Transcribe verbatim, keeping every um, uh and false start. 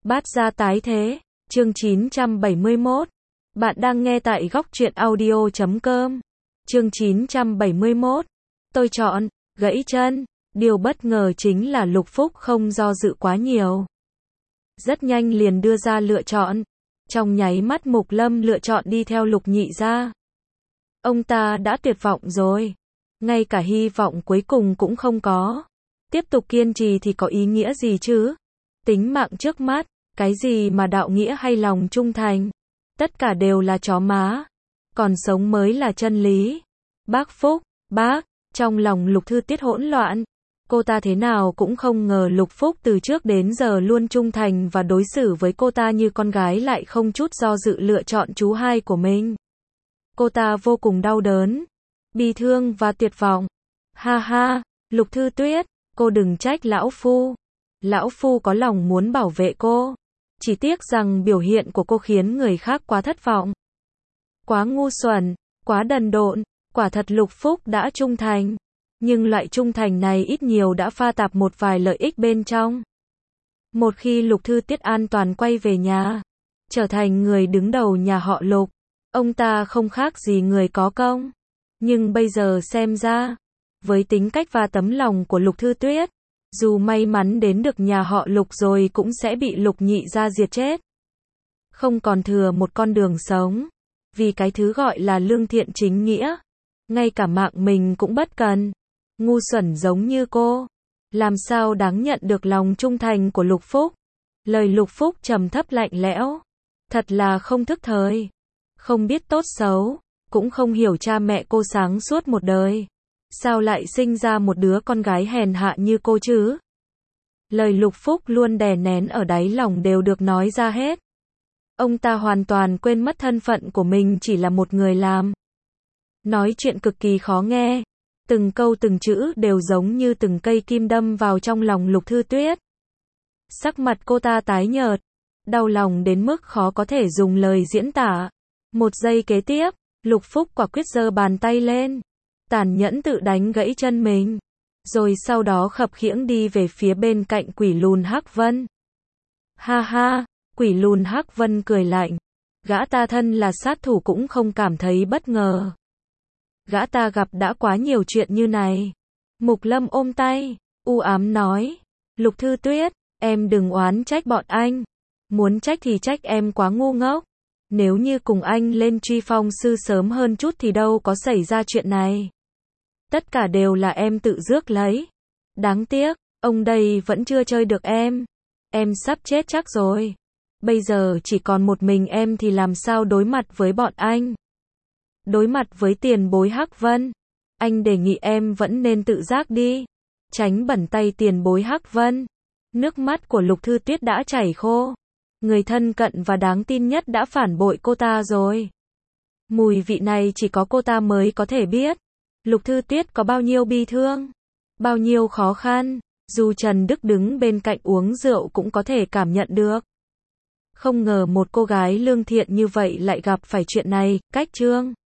Bát gia tái thế, chương chín trăm bảy mươi mốt. Bạn đang nghe tại góc truyện audio chấm com. Chương chín trăm bảy mươi mốt. Tôi chọn, gãy chân. Điều bất ngờ chính là Lục Phúc không do dự quá nhiều. Rất nhanh liền đưa ra lựa chọn. Trong nháy mắt Mục Lâm lựa chọn đi theo Lục Nhị gia. Ông ta đã tuyệt vọng rồi. Ngay cả hy vọng cuối cùng cũng không có. Tiếp tục kiên trì thì có ý nghĩa gì chứ? Tính mạng trước mắt, cái gì mà đạo nghĩa hay lòng trung thành? Tất cả đều là chó má. Còn sống mới là chân lý. Bác Phúc, bác, trong lòng Lục Thư Tiết hỗn loạn. Cô ta thế nào cũng không ngờ Lục Phúc từ trước đến giờ luôn trung thành và đối xử với cô ta như con gái lại không chút do dự lựa chọn chú hai của mình. Cô ta vô cùng đau đớn, bi thương và tuyệt vọng. Ha ha, Lục Thư Tuyết, cô đừng trách lão phu. Lão phu có lòng muốn bảo vệ cô. Chỉ tiếc rằng biểu hiện của cô khiến người khác quá thất vọng. Quá ngu xuẩn, quá đần độn, quả thật Lục Phúc đã trung thành. Nhưng loại trung thành này ít nhiều đã pha tạp một vài lợi ích bên trong. Một khi Lục Thư Tiết an toàn quay về nhà, trở thành người đứng đầu nhà họ Lục, ông ta không khác gì người có công. Nhưng bây giờ xem ra, với tính cách và tấm lòng của Lục Thư Tuyết, dù may mắn đến được nhà họ Lục rồi cũng sẽ bị Lục Nhị gia diệt chết. Không còn thừa một con đường sống. Vì cái thứ gọi là lương thiện chính nghĩa. Ngay cả mạng mình cũng bất cần. Ngu xuẩn giống như cô. Làm sao đáng nhận được lòng trung thành của Lục Phúc? Lời Lục Phúc trầm thấp lạnh lẽo. Thật là không thức thời. Không biết tốt xấu. Cũng không hiểu cha mẹ cô sáng suốt một đời. Sao lại sinh ra một đứa con gái hèn hạ như cô chứ? Lời Lục Phúc luôn đè nén ở đáy lòng đều được nói ra hết. Ông ta hoàn toàn quên mất thân phận của mình chỉ là một người làm. Nói chuyện cực kỳ khó nghe. Từng câu từng chữ đều giống như từng cây kim đâm vào trong lòng Lục Thư Tuyết. Sắc mặt cô ta tái nhợt. Đau lòng đến mức khó có thể dùng lời diễn tả. Một giây kế tiếp, Lục Phúc quả quyết giơ bàn tay lên. Tàn nhẫn tự đánh gãy chân mình. Rồi sau đó khập khiễng đi về phía bên cạnh Quỷ Lùn Hắc Vân. Ha ha, Quỷ Lùn Hắc Vân cười lạnh. Gã ta thân là sát thủ cũng không cảm thấy bất ngờ. Gã ta gặp đã quá nhiều chuyện như này. Mục Lâm ôm tay, u ám nói. Lục Thư Tuyết, em đừng oán trách bọn anh. Muốn trách thì trách em quá ngu ngốc. Nếu như cùng anh lên truy phong sư sớm hơn chút thì đâu có xảy ra chuyện này. Tất cả đều là em tự rước lấy. Đáng tiếc, ông đây vẫn chưa chơi được em. Em sắp chết chắc rồi. Bây giờ chỉ còn một mình em thì làm sao đối mặt với bọn anh? Đối mặt với tiền bối Hắc Vân. Anh đề nghị em vẫn nên tự giác đi. Tránh bẩn tay tiền bối Hắc Vân. Nước mắt của Lục Thư Tuyết đã chảy khô. Người thân cận và đáng tin nhất đã phản bội cô ta rồi. Mùi vị này chỉ có cô ta mới có thể biết. Lục Thư Tuyết có bao nhiêu bi thương, bao nhiêu khó khăn, dù Trần Đức đứng bên cạnh uống rượu cũng có thể cảm nhận được. Không ngờ một cô gái lương thiện như vậy lại gặp phải chuyện này, cách chương.